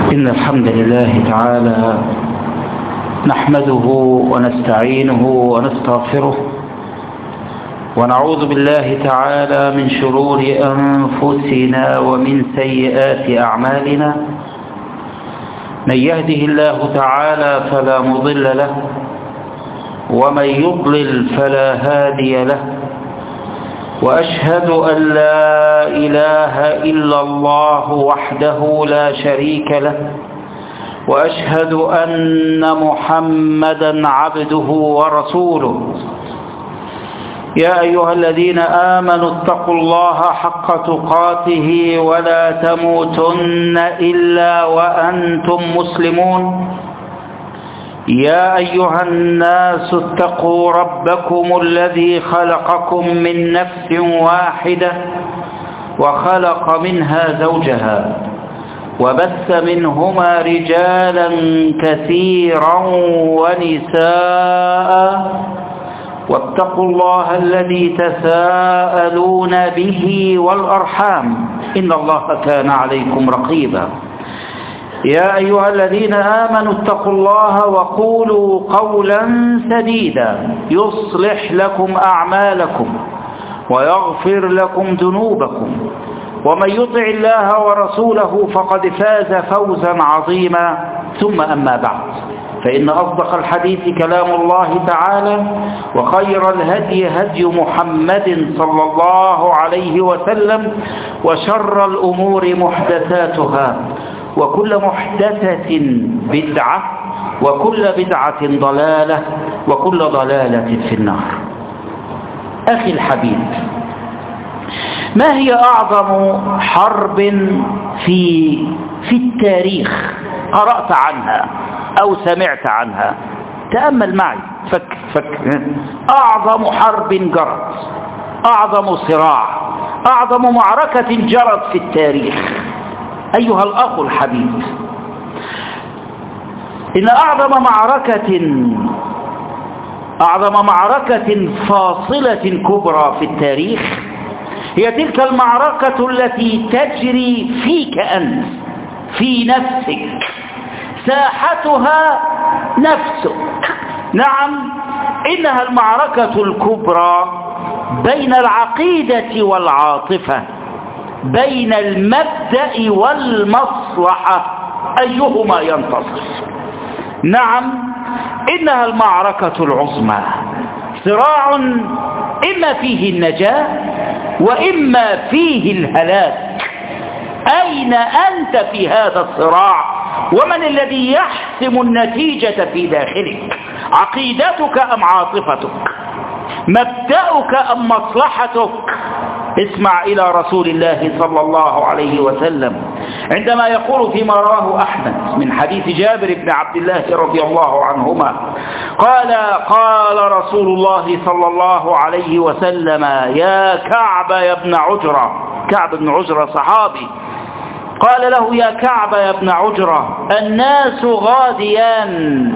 إن الحمد لله تعالى نحمده ونستعينه ونستغفره ونعوذ بالله تعالى من شرور أنفسنا ومن سيئات أعمالنا. من يهده الله تعالى فلا مضل له ومن يضلل فلا هادي له، وأشهد أن لا إله إلا الله وحده لا شريك له، وأشهد أن محمدا عبده ورسوله. يا أيها الذين آمنوا اتقوا الله حق تقاته ولا تموتن إلا وأنتم مسلمون. يا أيها الناس اتقوا ربكم الذي خلقكم من نفس واحدة وخلق منها زوجها وبث منهما رجالا كثيرا ونساء، واتقوا الله الذي تساءلون به والأرحام إن الله كان عليكم رقيبا. يا أيها الذين آمنوا اتقوا الله وقولوا قولا سديدا يصلح لكم أعمالكم ويغفر لكم ذنوبكم، ومن يطع الله ورسوله فقد فاز فوزا عظيما. ثم أما بعد، فإن أصدق الحديث كلام الله تعالى، وخير الهدي هدي محمد صلى الله عليه وسلم، وشر الأمور محدثاتها، وكل محدثة بدعة، وكل بدعة ضلالة، وكل ضلالة في النار. أخي الحبيب، ما هي أعظم حرب في التاريخ قرأت عنها أو سمعت عنها؟ تأمل معي، فكر. أعظم حرب جرت، أعظم صراع، أعظم معركة جرت في التاريخ أيها الأخ الحبيب. إن أعظم معركة فاصلة كبرى في التاريخ هي تلك المعركة التي تجري فيك أنت، في نفسك، ساحتها نفسك. نعم، إنها المعركة الكبرى بين العقيدة والعاطفة، بين المبدأ والمصلحة، أيهما ينتصر؟ نعم، إنها المعركة العظمى، صراع إما فيه النجاة وإما فيه الهلاك. أين أنت في هذا الصراع؟ ومن الذي يحسم النتيجة في داخلك؟ عقيدتك أم عاطفتك؟ مبدأك أم مصلحتك؟ اسمع إلى رسول الله صلى الله عليه وسلم عندما يقول فيما رواه أحمد من حديث جابر بن عبد الله رضي الله عنهما قال رسول الله صلى الله عليه وسلم: يا كعب يا ابن عجرة. كعب بن عجرة صحابي. قال له: يا كعب يا ابن عجرة، الناس غاديان،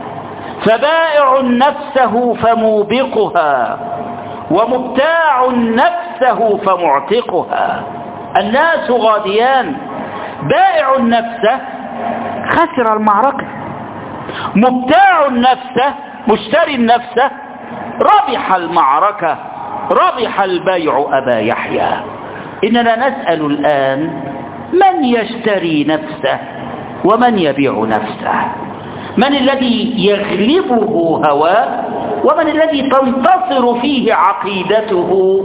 فبائع نفسه فموبقها، ومبتاع نفسه فمعتقها. الناس غاديان، بائع نفسه خسر المعركة، مبتاع نفسه مشتري نفسه ربح المعركة، ربح البيع أبا يحيى. إننا نسأل الآن: من يشتري نفسه ومن يبيع نفسه؟ من الذي يغلبه هواه ومن الذي تنتصر فيه عقيدته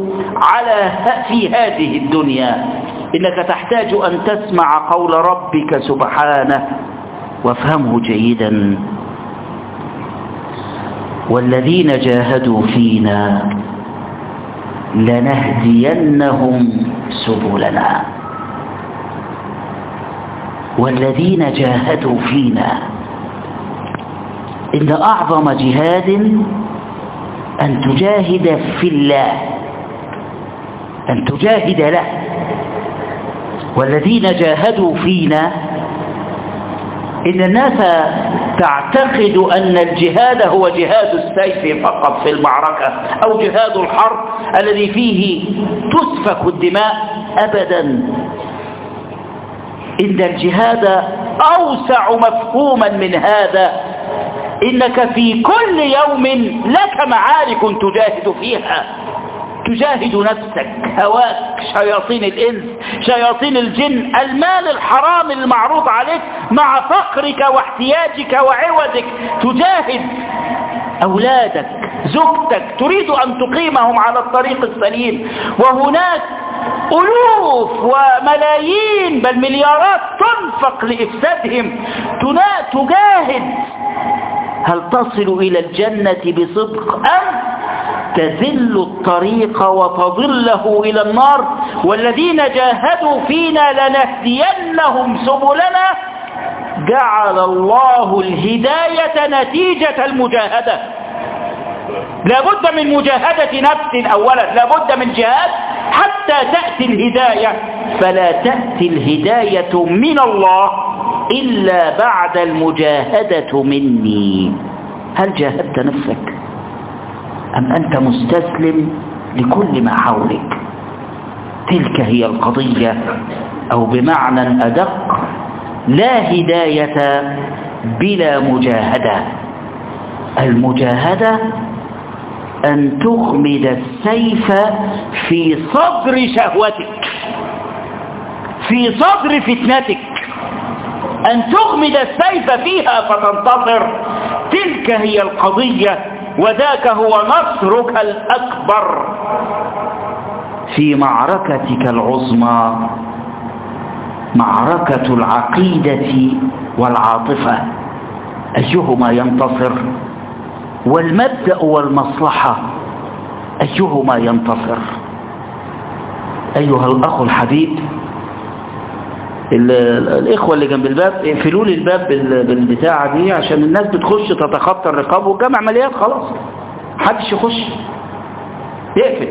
في هذه الدنيا؟ إنك تحتاج أن تسمع قول ربك سبحانه وافهمه جيدا: والذين جاهدوا فينا لنهدينهم سبلنا. والذين جاهدوا فينا، إن أعظم جهاد أن تجاهد في الله، أن تجاهد له. والذين جاهدوا فينا، إن الناس تعتقد أن الجهاد هو جهاد السيف فقط في المعركة، أو جهاد الحرب الذي فيه تسفك الدماء. أبدا، إن الجهاد أوسع مفهوما من هذا. إنك في كل يوم لك معارك تجاهد فيها، تجاهد نفسك، هواك، شياطين الإنس، شياطين الجن، المال الحرام المعروض عليك مع فقرك واحتياجك وعوزك، تجاهد أولادك، زوجتك، تريد أن تقيمهم على الطريق السليم، وهناك ألوف وملايين بل مليارات تنفق لإفسادهم، تجاهد. هل تصل إلى الجنة بصدق أم تذل الطريق وتضله إلى النار؟ والذين جاهدوا فينا لنهدينهم سبلنا. جعل الله الهداية نتيجة المجاهدة. لابد من مجاهدة نفس أولا، لابد من جهاد حتى تأتي الهداية. فلا تأتي الهداية من الله إلا بعد المجاهدة مني. هل جاهدت نفسك أم أنت مستسلم لكل ما حولك؟ تلك هي القضية، أو بمعنى أدق، لا هداية بلا مجاهدة. المجاهدة أن تغمد السيف في صدر شهوتك، في صدر فتنتك، أن تغمد السيف فيها فتنتصر. تلك هي القضية، وذاك هو نصرك الأكبر في معركتك العظمى، معركة العقيدة والعاطفة. أيهما ينتصر؟ والمبدأ والمصلحة أيهما ينتصر؟ أيها الأخ الحبيب، الإخوة اللي جنب الباب اقفلوا لي الباب بالبتاعة دي عشان الناس بتخش تتخطى الرقاب، والجامع مليان خلاص، محدش يخش، يقفل.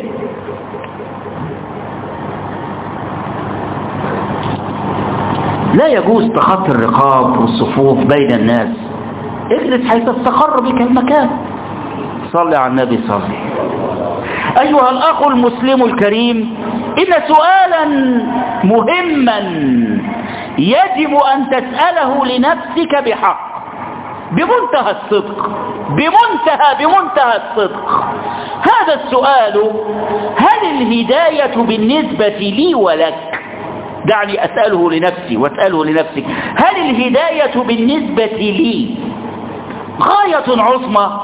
لا يجوز تخطي الرقاب والصفوف بين الناس. اجلس حيث استقر بك المكان. صلي على النبي صلي. أيها الأخ المسلم الكريم، إن سؤالا مهما يجب أن تسأله لنفسك بحق، بمنتهى الصدق، بمنتهى الصدق. هذا السؤال: هل الهداية بالنسبة لي ولك؟ دعني أسأله لنفسي وأسأله لنفسك. هل الهداية بالنسبة لي غاية عظمى،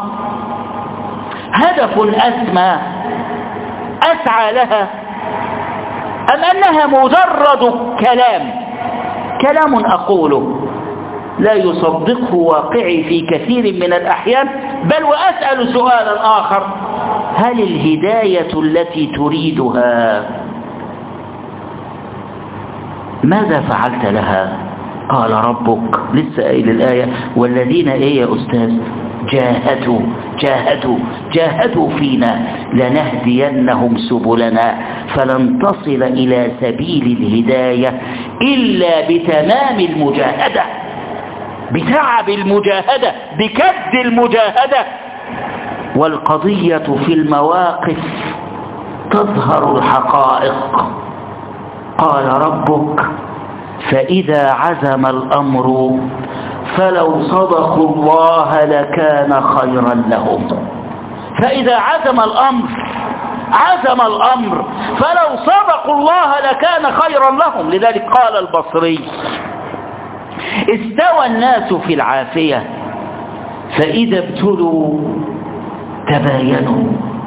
هدف أسمى أسعى لها، أم أنها مجرد كلام أقوله لا يصدقه واقعي في كثير من الأحيان؟ بل وأسأل سؤالا آخر: هل الهداية التي تريدها ماذا فعلت لها؟ قال ربك، لسه قايل الآية: والذين يا أستاذ جاهدوا فينا لنهدينهم سبلنا. فلن تصل إلى سبيل الهداية إلا بتمام المجاهدة، بتعب المجاهدة، بكد المجاهدة. والقضية في المواقف تظهر الحقائق. قال ربك: فإذا عزم الأمر فلو صدقوا الله لكان خيرا لهم. فإذا عزم الأمر فلو صدقوا الله لكان خيرا لهم. لذلك قال البصري: استوى الناس في العافية فإذا ابتلوا تباينوا.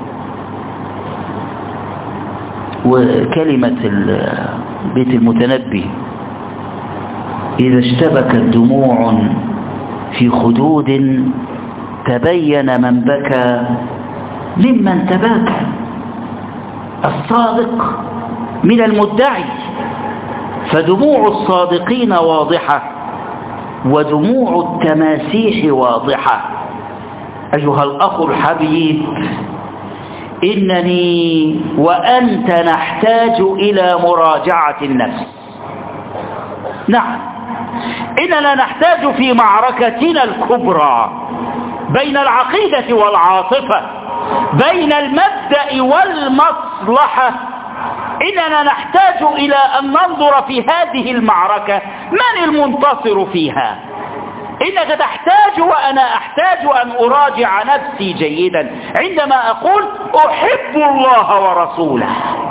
وكلمة بيت المتنبي: إذا اشتبكت دموع في خدود تبين من بكى ممن تباكى. الصادق من المدعي، فدموع الصادقين واضحة ودموع التماسيح واضحة. أيها الأخ الحبيب، إنني وأنت نحتاج إلى مراجعة النفس. نعم، إننا نحتاج في معركتنا الكبرى بين العقيدة والعاطفة، بين المبدأ والمصلحة، إننا نحتاج إلى أن ننظر في هذه المعركة من المنتصر فيها. إنك تحتاج وأنا أحتاج أن أراجع نفسي جيدا عندما أقول أحب الله ورسوله.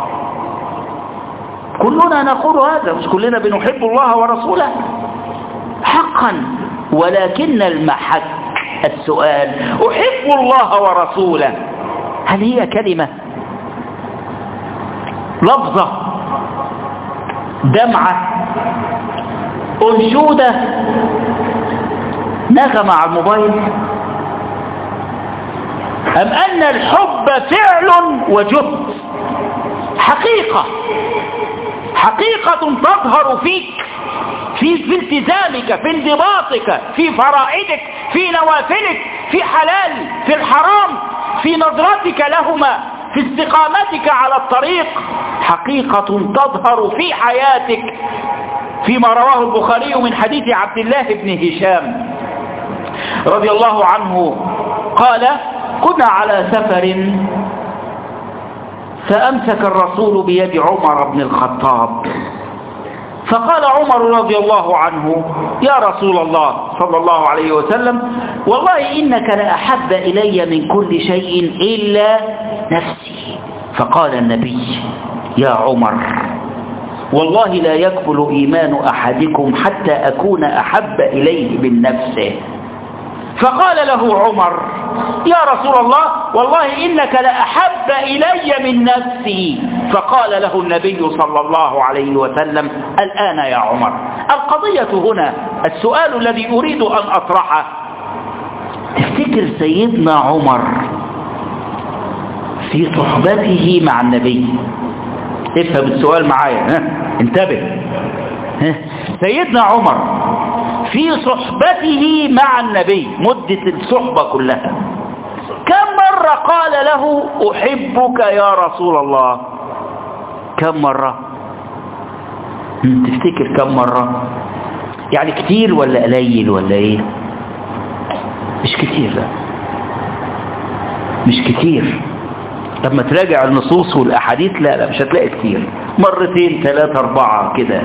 كلنا نقول هذا، مش كلنا بنحب الله ورسوله حقا، ولكن المحك السؤال أحب الله ورسوله هل هي كلمة، لفظة، دمعة، أنشودة، نغمة على الموبايل، أم أن الحب فعل وجهد، حقيقة تظهر فيك في التزامك، في انضباطك، في فرائدك، في نوافلك، في حلال، في الحرام، في نظرتك لهما، في استقامتك على الطريق، حقيقة تظهر في حياتك فيما رواه البخاري من حديث عبد الله بن هشام رضي الله عنه قال: كنا على سفر فأمسك الرسول بيد عمر بن الخطاب، فقال عمر رضي الله عنه: يا رسول الله صلى الله عليه وسلم، والله إنك لأحب إلي من كل شيء إلا نفسي. فقال النبي: يا عمر، والله لا يكمل إيمان أحدكم حتى أكون أحب إليه من نفسه. فقال له عمر: يا رسول الله، والله إنك لأحب إلي من نفسي. فقال له النبي صلى الله عليه وسلم: الآن يا عمر. القضية هنا، السؤال الذي أريد أن أطرحه، تفتكر سيدنا عمر في صحبته مع النبي، افهم السؤال معايا، انتبه، سيدنا عمر في صحبته مع النبي مدة الصحبة كلها كم مرة قال له أحبك يا رسول الله؟ كم مرة؟ تفتكر كم مرة؟ يعني كتير ولا قليل ولا ايه؟ مش كتير، لا مش كتير. لما تراجع النصوص والأحاديث لا مش هتلاقي كتير، مرتين 3 4 كده.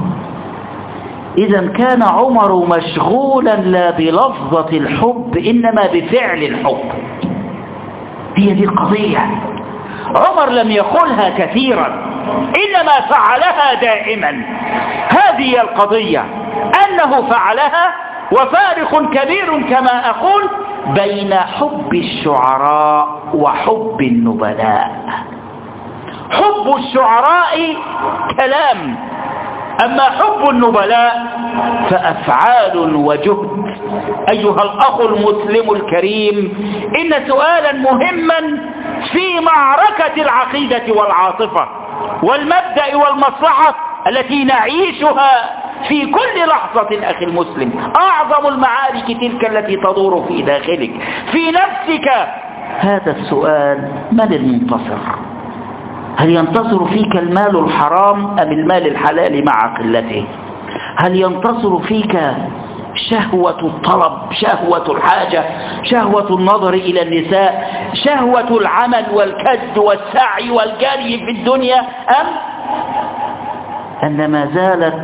إذا كان عمر مشغولا لا بلفظة الحب إنما بفعل الحب. هي دي القضية. عمر لم يقولها كثيرا إنما فعلها دائما. هذه القضية، أنه فعلها، وفارق كبير كما أقول بين حب الشعراء وحب النبلاء. حب الشعراء كلام، أما حب النبلاء فأفعال وجهد. أيها الأخ المسلم الكريم، إن سؤالا مهما في معركة العقيدة والعاطفة والمبدأ والمصلحة التي نعيشها في كل لحظة أخي المسلم. أعظم المعارك تلك التي تدور في داخلك، في نفسك. هذا السؤال: من المنتصر؟ هل ينتصر فيك المال الحرام أم المال الحلال مع قلته؟ هل ينتصر فيك شهوة الطلب، شهوة الحاجة، شهوة النظر إلى النساء، شهوة العمل والكد والسعي والجري في الدنيا، أم أن ما زالت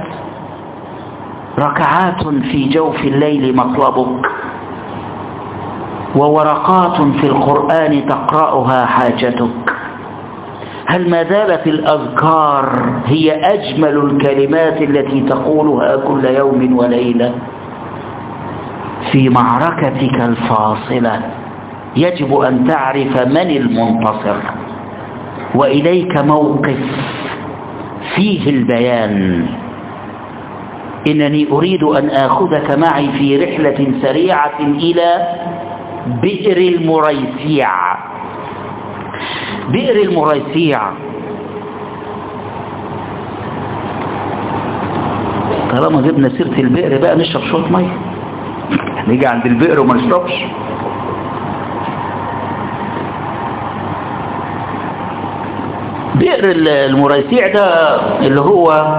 ركعات في جوف الليل مطلبك، وورقات في القرآن تقرأها حاجتك؟ هل ما زالت الأذكار هي أجمل الكلمات التي تقولها كل يوم وليلة؟ في معركتك الفاصلة يجب أن تعرف من المنتصر، وإليك موقف فيه البيان. إنني أريد أن آخذك معي في رحلة سريعة إلى بئر المريسيع. بئر المريسيع، طالما جبنا سيرة البئر بقى نشرب شوية مية. نيجي عند البئر وما نشربش؟ بئر المريسيع ده اللي هو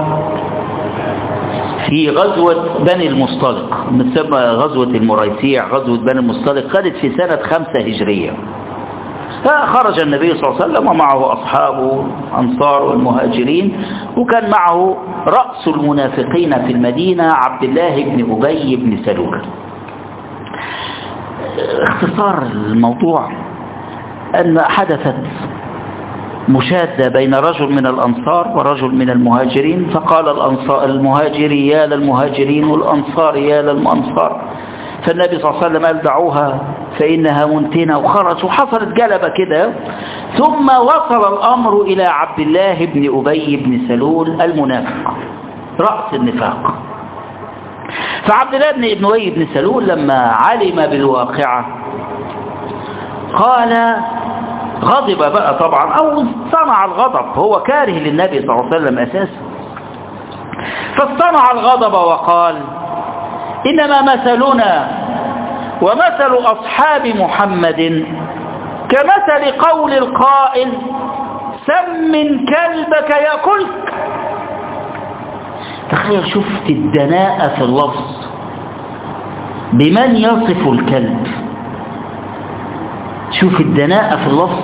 في غزوة بني المصطلق، متسمى غزوة المريسيع. غزوة بني المصطلق خدت في سنة 5 هجرية. فخرج النبي صلى الله عليه وسلم ومعه أصحابه الأنصار والمهاجرين، وكان معه رأس المنافقين في المدينة عبد الله بن أبي بن سلول. اختصار الموضوع أن حدثت مشادة بين رجل من الأنصار ورجل من المهاجرين، فقال المهاجري يا للمهاجرين والأنصار يا للأنصار، فالنبي صلى الله عليه وسلم قال دعوها فإنها منتنة، وخرج وحصلت جلبة كده. ثم وصل الأمر إلى عبد الله بن أبي بن سلول المنافق رأس النفاق. فعبد الله بن أبي بن سلول لما علم بالواقعة قال، غضب بقى طبعا، أو صنع الغضب، هو كاره للنبي صلى الله عليه وسلم أساسا، فاصطنع الغضب وقال إنما مثلنا ومثل أصحاب محمد كمثل قول القائل سمن كلبك يأكلك. تخيل، شفت الدناءة في اللفظ بمن يصف الكلب، شوف الدناءة في اللفظ.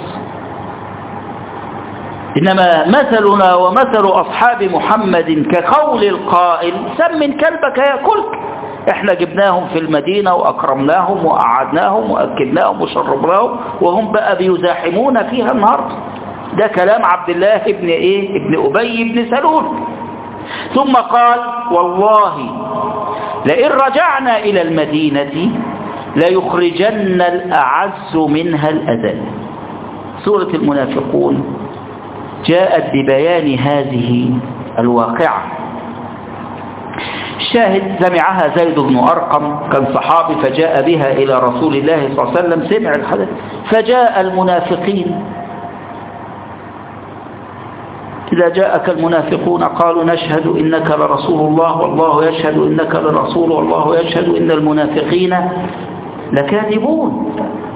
إنما مثلنا ومثل أصحاب محمد كقول القائل سمن كلبك يأكلك. احنا جبناهم في المدينة وأكرمناهم وأعدناهم وأكلناهم وشربناهم، وهم بقى بيزاحمون فيها النهاردة. ده كلام عبد الله ابن أبي بن سلول. ثم قال والله لئن رجعنا إلى المدينة ليخرجن الأعز منها الأذل. سورة المنافقون جاءت ببيان هذه الواقعة. الشاهد سمعها زيد بن أرقم، كان صحابي، فجاء بها إلى رسول الله صلى الله عليه وسلم، سمع الحدث، فجاء المنافقين. إذا جاءك المنافقون قالوا نشهد إنك لرسول الله والله يشهد إنك لرسول والله يشهد إن المنافقين لكاذبون.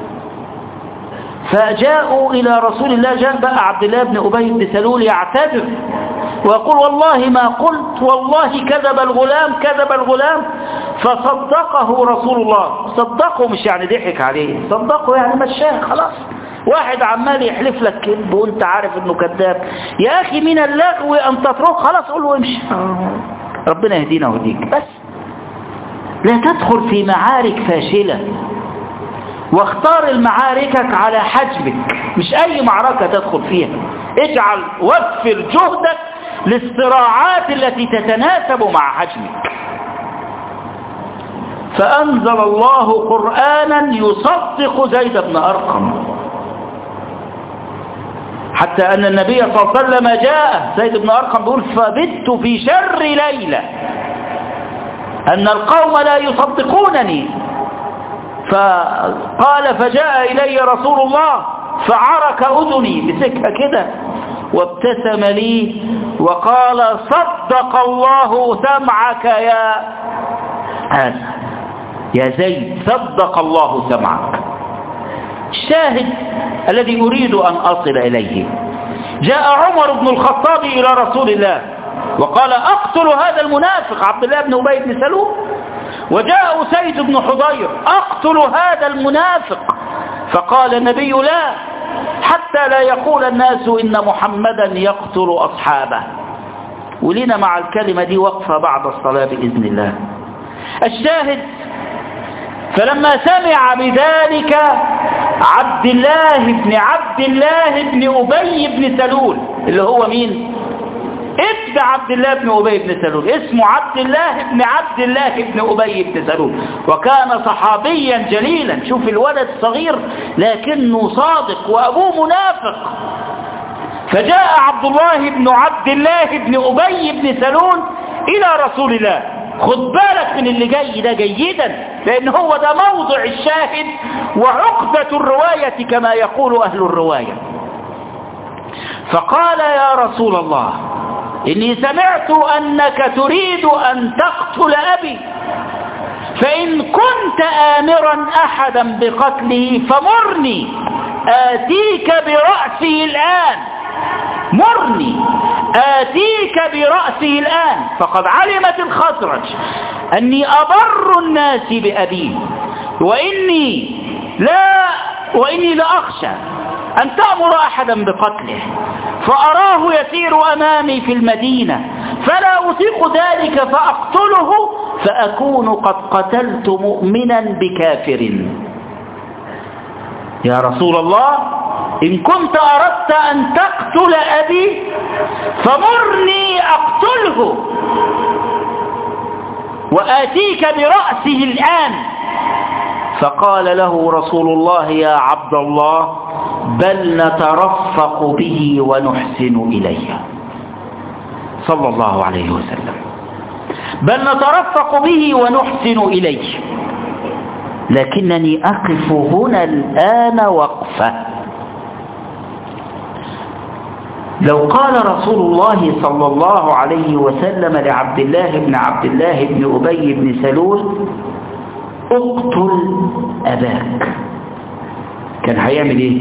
فجاءوا إلى رسول الله، جاء بقى عبد الله بن أبي بن سلول يعتذر ويقول والله ما قلت، والله كذب الغلام كذب الغلام. فصدقه رسول الله، صدقه مش يعني ضحك عليه، صدقه يعني مشاه خلاص. واحد عمال يحلف لك كذب وانت عارف انه كذاب، يا اخي من اللغو ان تترك، خلاص قول له امشي، ربنا يهدينا ويهديك. بس لا تدخل في معارك فاشلة، واختار المعاركك على حجمك، مش اي معركة تدخل فيها. اجعل وفر جهدك للصراعات التي تتناسب مع حجمك. فأنزل الله قرآنا يصدق زيد بن أرقم، حتى أن النبي صلى الله عليه وسلم جاء زيد بن أرقم بيقول فبت في شر ليلة أن القوم لا يصدقونني، فقال فجاء إلي رسول الله فعرك أذني، مسكها كده وابتسم لي وقال صدق الله سمعك يا زيد، صدق الله سمعك. الشاهد الذي أريد أن أصل إليه، جاء عمر بن الخطاب إلى رسول الله وقال أقتل هذا المنافق عبد الله بن أبي بن سلول، وجاء أسيد بن حضير أقتل هذا المنافق، فقال النبي لا، حتى لا يقول الناس إن محمدا يقتل أصحابه. ولنا مع الكلمة دي وقفة بعد الصلاة بإذن الله. الشاهد فلما سمع بذلك عبد الله بن أبي بن سلول، اللي هو مين؟ ابن عبد الله بن أبي بن سلول، اسمه عبد الله بن أبي بن سلول، وكان صحابيا جليلا. شوف الولد صغير لكنه صادق وأبوه منافق. فجاء عبد الله بن أبي بن سلول إلى رسول الله. خد بالك من اللي جاي ده جيدا، لأن هو ده موضع الشاهد وعقدة الرواية كما يقول أهل الرواية. فقال يا رسول الله إني سمعت أنك تريد أن تقتل أبي، فإن كنت آمرا أحدا بقتله فمرني آتيك برأسه الآن، مرني آتيك برأسه الآن، فقد علمت الخزرج أني أبر الناس بأبيه، وإني لأخشى أن تأمر أحدا بقتله فأراه يسير أمامي في المدينة فلا أطيق ذلك فأقتله فأكون قد قتلت مؤمنا بكافر. يا رسول الله إن كنت أردت أن تقتل أبي فمرني أقتله وآتيك برأسه الآن. فقال له رسول الله يا عبد الله بل نترفق به ونحسن إليه صلى الله عليه وسلم، بل نترفق به ونحسن إليه، لكنني أقف هنا الآن وقفة. لو قال رسول الله صلى الله عليه وسلم لعبد الله بن أبي بن سلول اقتل أباك، كان هيعمل ايه؟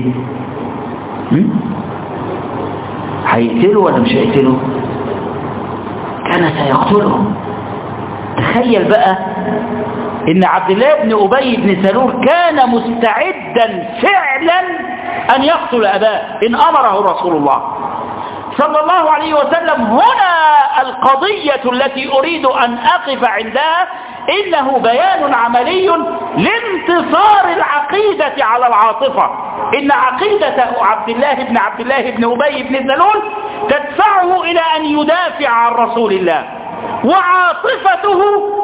هيقتله ولا مش هيقتله؟ كان سيقتله. تخيل بقى ان عبد الله بن أبي بن سلول كان مستعدا فعلا ان يقتل أباه إن أمره رسول الله صلى الله عليه وسلم. هنا القضية التي أريد أن أقف عندها، إنه بيان عملي لانتصار العقيدة على العاطفة. إن عقيدة عبد الله بن أبي بن سلول تدفعه إلى أن يدافع عن رسول الله، وعاطفته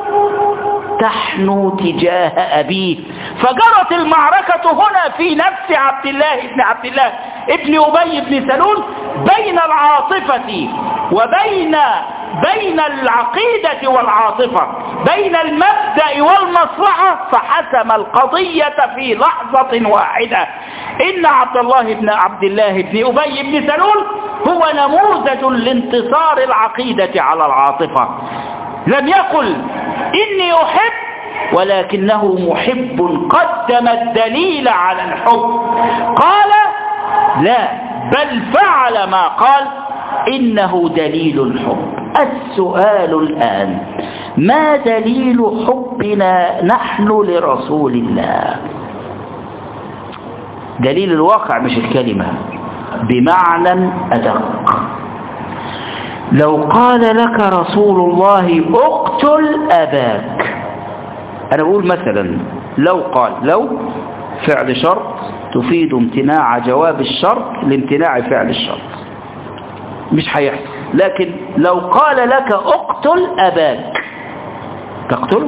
تحنو تجاه أبيه. فجرت المعركة هنا في نفس عبد الله بن أبي بن سلول بين العاطفة وبين العقيدة والعاطفة، بين المبدأ والمصلحة، فحسم القضية في لحظة واحدة. إن عبد الله بن أبي بن سلول هو نموذج لانتصار العقيدة على العاطفة. لم يقل إني أحب، ولكنه محب قدم الدليل على الحب. قال لا، بل فعل ما قال، إنه دليل الحب. السؤال الآن، ما دليل حبنا نحن لرسول الله؟ دليل الواقع مش الكلمة، بمعنى أدق. لو قال لك رسول الله اقتل أباك، أنا أقول مثلا لو فعل شرط تفيد امتناع جواب الشرط لامتناع فعل الشرط، مش هيحصل. لكن لو قال لك اقتل أباك، تقتله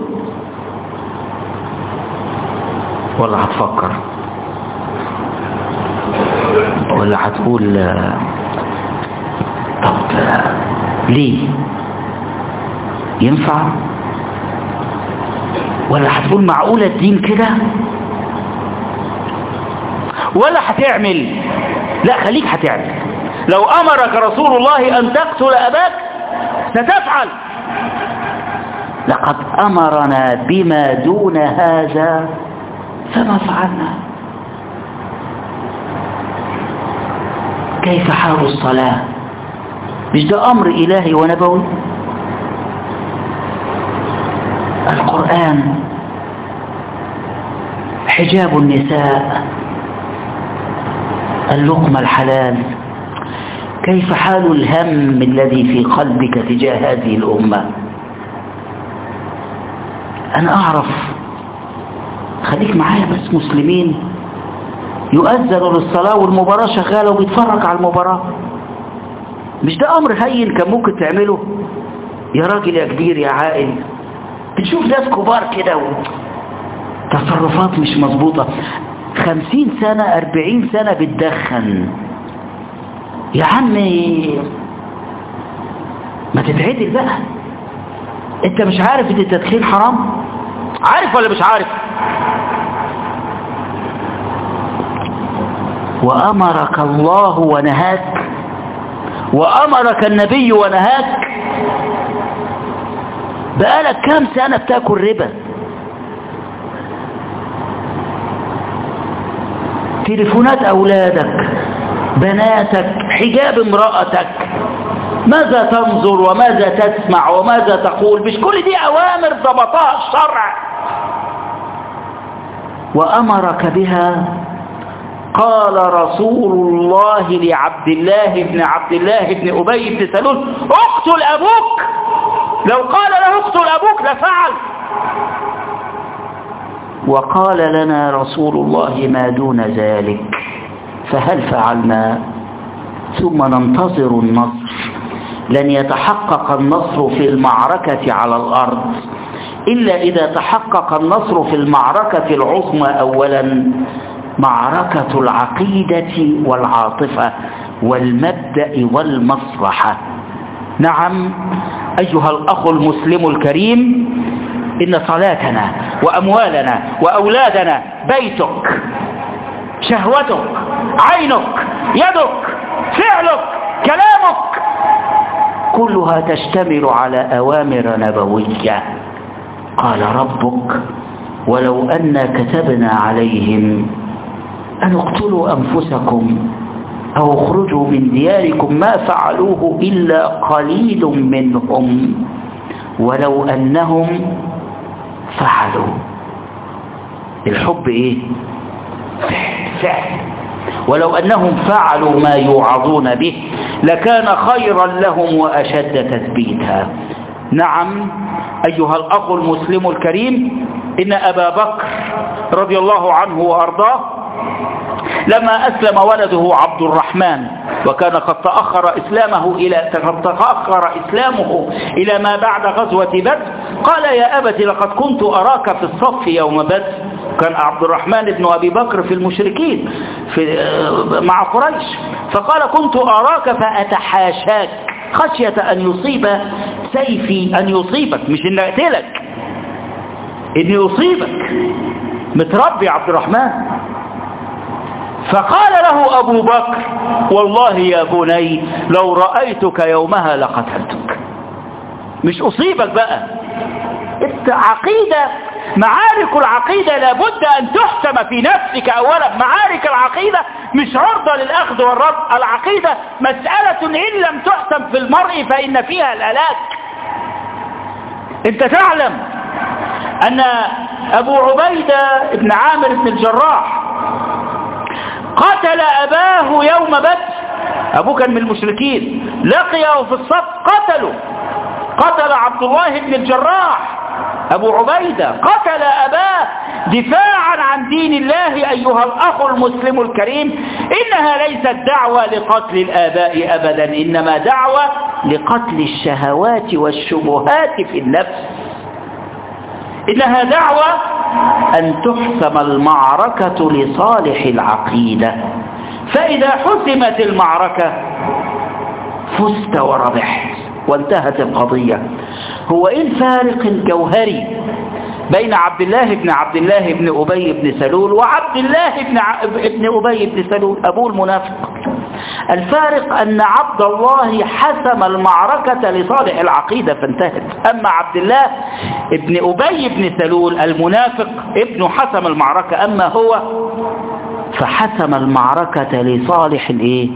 ولا هتفكر ولا هتقول طب ليه ينفع، ولا هتقول معقولة الدين كده، ولا هتعمل؟ لا، خليك هتعمل. لو أمرك رسول الله أن تقتل أباك ستفعل. لقد أمرنا بما دون هذا فما فعلنا. كيف حال الصلاة؟ مش ده أمر إلهي ونبوي؟ القرآن، حجاب النساء، اللقمة الحلال. كيف حال الهم الذي في قلبك تجاه هذه الأمة؟ أنا أعرف، خليك معايا بس، مسلمين يؤذن للصلاة والمباراة شغالة وبيتفرج على المباراة. مش ده أمر هين كان ممكن تعمله؟ يا راجل يا كبير يا عائل، بتشوف ناس كبار كده تصرفات مش مظبوطة، 50 سنة 40 سنة بتدخن. يا عمي ما تتعدل بقى، انت مش عارف ان التدخين حرام؟ عارف ولا مش عارف؟ وأمرك الله ونهاك، وأمرك النبي ونهاك. بقالك كام سنة بتاكل ربا؟ تليفونات أولادك، بناتك، حجاب امرأتك، ماذا تنظر وماذا تسمع وماذا تقول؟ مش كل دي أوامر ضبطها الشرع؟ وأمرك بها قال رسول الله لعبد الله بن أبي بن سلول اقتل أبوك. لو قال له اقتل أبوك لفعل. وقال لنا رسول الله ما دون ذلك، فهل فعلنا؟ ثم ننتظر النصر. لن يتحقق النصر في المعركة على الأرض إلا إذا تحقق النصر في المعركة العظمى أولا، معركة العقيدة والعاطفة والمبدأ والمصلحة. نعم أيها الأخ المسلم الكريم، إن صلاتنا وأموالنا وأولادنا بيتك، شهوتك، عينك، يدك، فعلك، كلامك، كلها تشتمل على أوامر نبوية. قال ربك ولو أنا كتبنا عليهم أن اقتلوا أنفسكم أو اخرجوا من دياركم ما فعلوه إلا قليل منهم ولو أنهم فعلوا. الحب إيه؟ فعل. ولو أنهم فعلوا ما يوعظون به لكان خيرا لهم وأشد تثبيتا. نعم أيها الأخ المسلم الكريم، إن أبا بكر رضي الله عنه وأرضاه لما أسلم ولده عبد الرحمن، وكان قد تأخر إسلامه إلى ما بعد غزوة بدر، قال يا أبت لقد كنت أراك في الصف يوم بدر. كان عبد الرحمن بن أبي بكر في المشركين مع قريش، فقال كنت أراك فأتحاشاك خشية أن يصيب سيفي، أن يصيبك، مش أن أقتلك، أن يصيبك. متربي عبد الرحمن. فقال له أبو بكر والله يا بني لو رأيتك يومها لقتلتك. مش أصيبك بقى. عقيدة، معارك العقيدة لابد أن تحسم في نفسك أولا. معارك العقيدة مش عرضة للأخذ والرد. العقيدة مسألة إن لم تحسم في المرء فإن فيها الهلاك. أنت تعلم أن أبو عبيدة بن عامر بن الجراح قتل أباه يوم بدر. أبوه كان من المشركين، لقيه في الصف قتل عبد الله بن الجراح. أبو عبيدة قتل أباه دفاعا عن دين الله. أيها الأخ المسلم الكريم، إنها ليست دعوة لقتل الآباء أبدا، إنما دعوة لقتل الشهوات والشبهات في النفس. إنها دعوة أن تحسم المعركة لصالح العقيدة، فإذا حسمت المعركة فزت وربحت وانتهت القضية. هو إيه الفارق الجوهري بين عبد الله بن أبي بن سلول وعبد الله بن أبي بن سلول أبوه المنافق؟ الفارق أن عبد الله حسم المعركة لصالح العقيدة فانتهت، أما عبد الله بن أبي بن سلول المنافق ابنه حسم المعركة، أما هو فحسم المعركة لصالح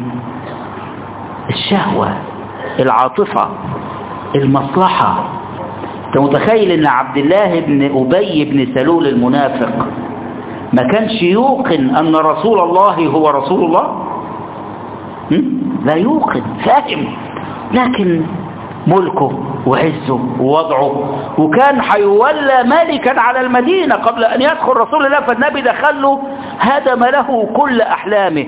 الشهوة، العاطفة، المصلحة. انت متخيل ان عبد الله بن أبي بن سلول المنافق ما كانش يوقن ان رسول الله هو رسول الله؟ لا يوقن، فاهم، لكن ملكه وعزه ووضعه، وكان حيولى ملكا على المدينة قبل ان يدخل رسول الله، فالنبي دخله هدم له كل احلامه،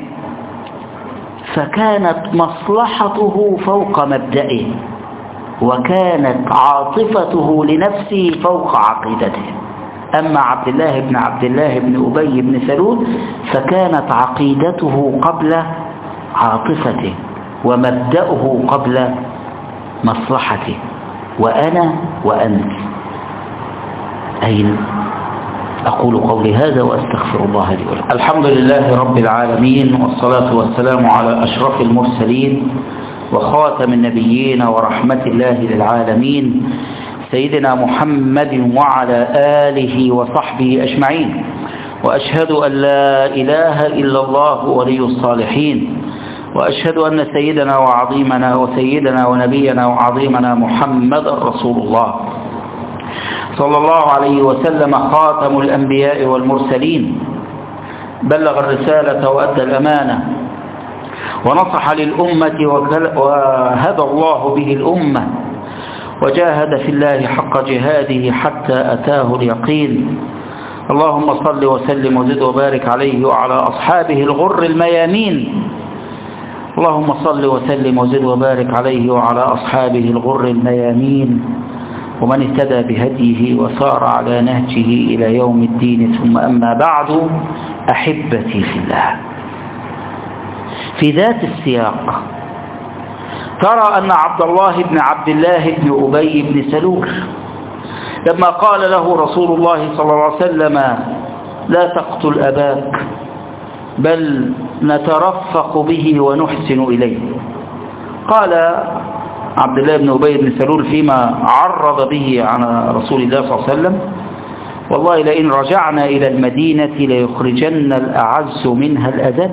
فكانت مصلحته فوق مبدئه، وكانت عاطفته لنفسه فوق عقيدته. أما عبد الله بن أبي بن سلول فكانت عقيدته قبل عاطفته، ومبدأه قبل مصلحته. وأنا وأنت أين؟ أقول قولي هذا وأستغفر الله لي ولكم. الحمد لله رب العالمين، والصلاة والسلام على أشرف المرسلين وخاتم النبيين ورحمة الله للعالمين، سيدنا محمد وعلى آله وصحبه أجمعين. وأشهد أن لا إله إلا الله ولي الصالحين، وأشهد أن سيدنا وعظيمنا وسيدنا ونبينا وعظيمنا محمد رسول الله صلى الله عليه وسلم، خاتم الأنبياء والمرسلين، بلغ الرسالة وأدى الأمانة ونصح للأمة وهدى الله به الأمة وجاهد في الله حق جهاده حتى أتاه اليقين. اللهم صل وسلم وزد وبارك عليه وعلى أصحابه الغر الميامين. اللهم صل وسلم وزد وبارك عليه وعلى أصحابه الغر الميامين ومن اهتدى بهديه وسار على نهجه إلى يوم الدين. ثم أما بعد، أحبتي في الله، في ذات السياق ترى أن عبد الله بن عبد الله بن أبي بن سلول لما قال له رسول الله صلى الله عليه وسلم لا تقتل أباك بل نترفق به ونحسن إليه، قال عبد الله بن أبي بن سلول فيما عرض به عن رسول الله صلى الله عليه وسلم: والله لئن رجعنا إلى المدينة ليخرجن الأعز منها الأذل.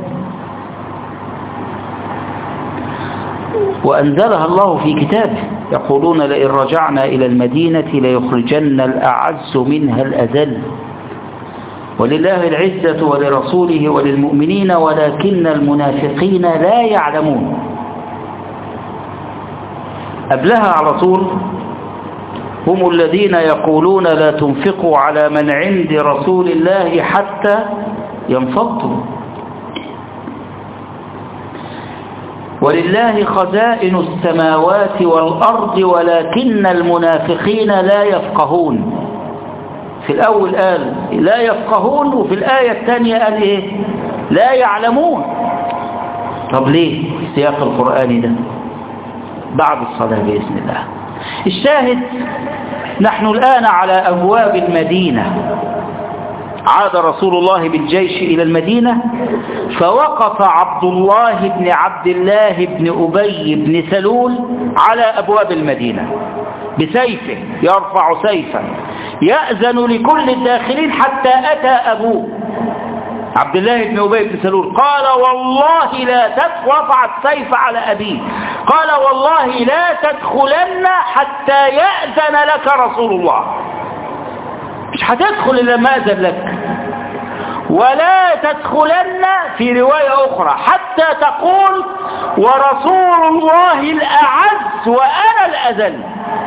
وأنزلها الله في كتابه، يقولون لئن رجعنا إلى المدينة ليخرجن الأعز منها الأذل. ولله العزة ولرسوله وللمؤمنين ولكن المنافقين لا يعلمون. قبلها على طول: هم الذين يقولون لا تنفقوا على من عند رسول الله حتى ينفضوا. ولله خزائن السماوات والأرض ولكن المنافقين لا يفقهون. في الأول قال لا يفقهون، وفي الآية الثانية قال إيه؟ لا يعلمون. طب ليه السياق القرآني ده؟ بعد الصلاة بإذن الله. الشاهد: نحن الآن على أبواب المدينة. عاد رسول الله بالجيش إلى المدينة، فوقف عبد الله بن عبد الله بن أبي بن سلول على أبواب المدينة بسيفه، يرفع سيفا يأذن لكل الداخلين حتى أتى أبوه عبد الله بن أبي بن سلول. قال والله لا رفع السيف على أبيه، قال والله لا تدخلن حتى يأذن لك رسول الله. مش هتدخل إلا ما أذن لك. ولا تدخلن في رواية أخرى حتى تقول ورسول الله الأعز وأنا الأذل.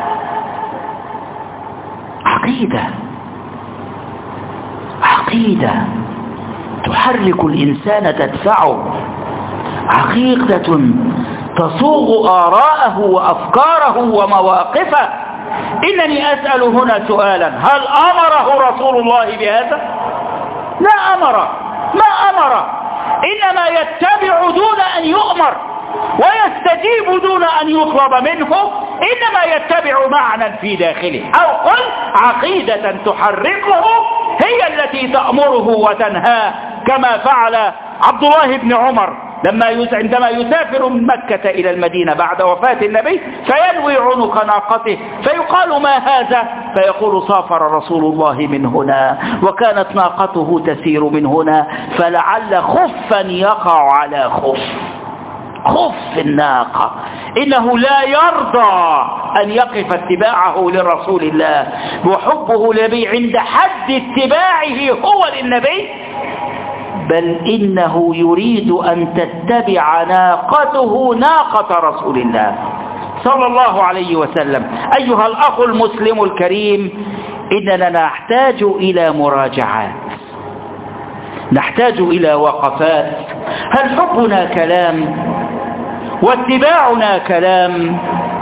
عقيدة تحرك الإنسان، تدفعه، عقيدة تصوغ آراءه وأفكاره ومواقفه. إنني أسأل هنا سؤالا: هل أمره رسول الله بهذا؟ لا أمره، ما أمره، إنما يتبع دون أن يؤمر ويستجيب دون أن يطلب منه، إنما يتبع معنى في داخله، أو قل عقيدة تحركه هي التي تأمره وتنهاه، كما فعل عبد الله بن عمر عندما يسافر من مكة إلى المدينة بعد وفاة النبي، فينوي عنق ناقته، فيقال ما هذا؟ فيقول سافر رسول الله من هنا وكانت ناقته تسير من هنا، فلعل خفا يقع على خف الناقة. إنه لا يرضى أن يقف اتباعه لرسول الله وحبه للنبي عند حد اتباعه هو للنبي، بل إنه يريد أن تتبع ناقته ناقة رسول الله صلى الله عليه وسلم. أيها الأخ المسلم الكريم، إننا نحتاج إلى مراجعات، نحتاج إلى وقفات. هل حبنا كلام واتباعنا كلام؟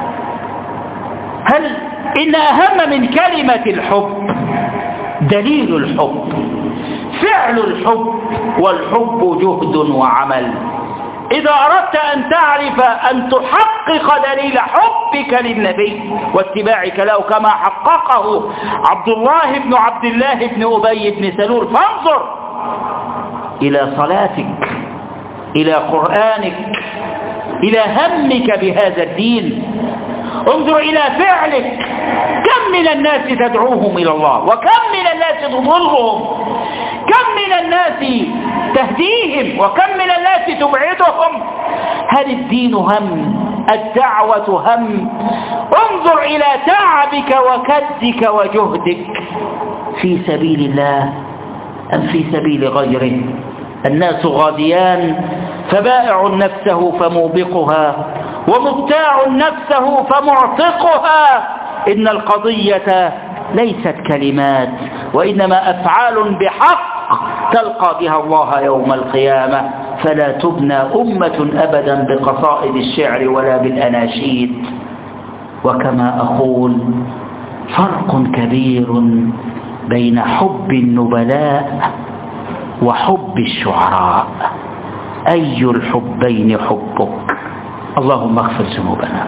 هل إن أهم من كلمة الحب دليل الحب، فعل الحب، والحب جهد وعمل. إذا أردت أن تعرف أن تحقق دليل حبك للنبي واتباعك له كما حققه عبد الله بن عبد الله بن أبي بن سلول، فانظر إلى صلاتك، إلى قرآنك، إلى همك بهذا الدين. انظر إلى فعلك. كم من الناس تدعوهم إلى الله، وكم من الناس تضلهم، كم من الناس تهديهم، وكم من الناس تبعدهم. هل الدين هم؟ الدعوة هم؟ انظر إلى تعبك وكدك وجهدك في سبيل الله أم في سبيل غيره. الناس غاديان، فبائع نفسه فموبقها ومبتاع نفسه فمعتقها. إن القضية ليست كلمات، وإنما أفعال بحق تلقى بها الله يوم القيامة. فلا تبنى أمة أبدا بقصائد الشعر ولا بالأناشيد. وكما أقول فرق كبير بين حب النبلاء وحب الشعراء. أي الحبين حبك؟ اللهم اغفر ذنوبنا،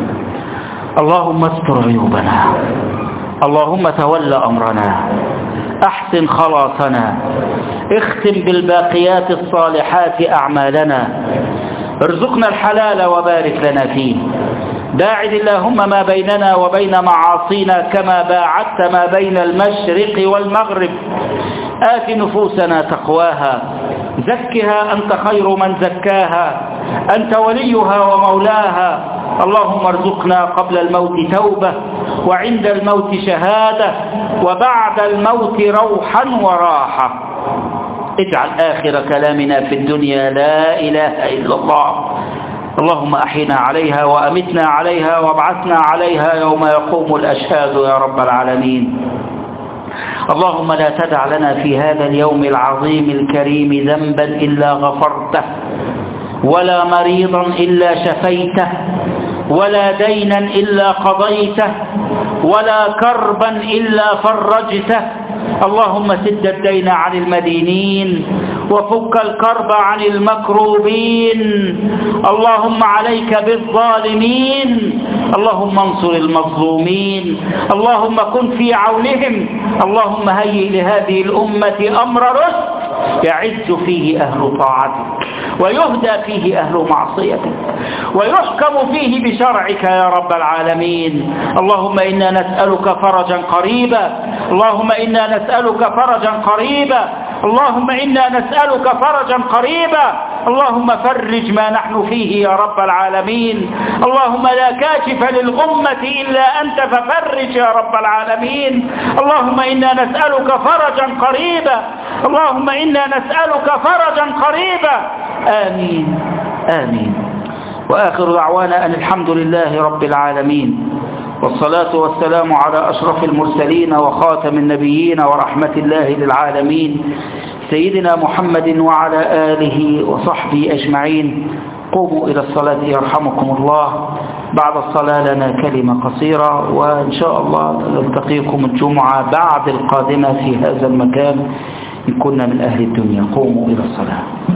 اللهم استر عيوبنا، اللهم تول أمرنا، أحسن خلاصنا، اختم بالباقيات الصالحات أعمالنا، ارزقنا الحلال وبارك لنا فيه، باعد اللهم ما بيننا وبين معاصينا كما باعدت ما بين المشرق والمغرب. آت نفوسنا تقواها، زكها أنت خير من زكاها، أنت وليها ومولاها. اللهم ارزقنا قبل الموت توبة، وعند الموت شهادة، وبعد الموت روحا وراحة. اجعل آخر كلامنا في الدنيا لا إله إلا الله. اللهم أحينا عليها وأمتنا عليها وابعثنا عليها يوم يقوم الأشهاد يا رب العالمين. اللهم لا تدع لنا في هذا اليوم العظيم الكريم ذنبا إلا غفرته، ولا مريضا إلا شفيته، ولا دينا إلا قضيته، ولا كربا إلا فرجته. اللهم سد الدين عن المدينين، وفك الكرب عن المكروبين. اللهم عليك بالظالمين، اللهم انصر المظلومين، اللهم كن في عونهم. اللهم هيئ لهذه الأمة أمر رشد يعز فيه أهل طاعتك، ويهدى فيه أهل معصيتك، ويحكم فيه بشرعك يا رب العالمين. اللهم إنا نسألك فرجا قريبا، اللهم إنا نسألك فرجا قريبا، اللهم إنا نسألك فرجا قريبا. اللهم فرج ما نحن فيه يا رب العالمين. اللهم لا كاشف للغمة إلا أنت ففرج يا رب العالمين. اللهم إنا نسألك فرجا قريبا، اللهم إنا نسألك فرجا قريبا. آمين آمين. وآخر دعوانا أن الحمد لله رب العالمين، والصلاة والسلام على أشرف المرسلين وخاتم النبيين ورحمة الله للعالمين سيدنا محمد وعلى آله وصحبه أجمعين. قوموا إلى الصلاة يرحمكم الله. بعد الصلاة لنا كلمة قصيرة، وإن شاء الله نلتقيكم الجمعة بعد القادمة في هذا المكان إن كنا من أهل الدنيا. قوموا إلى الصلاة.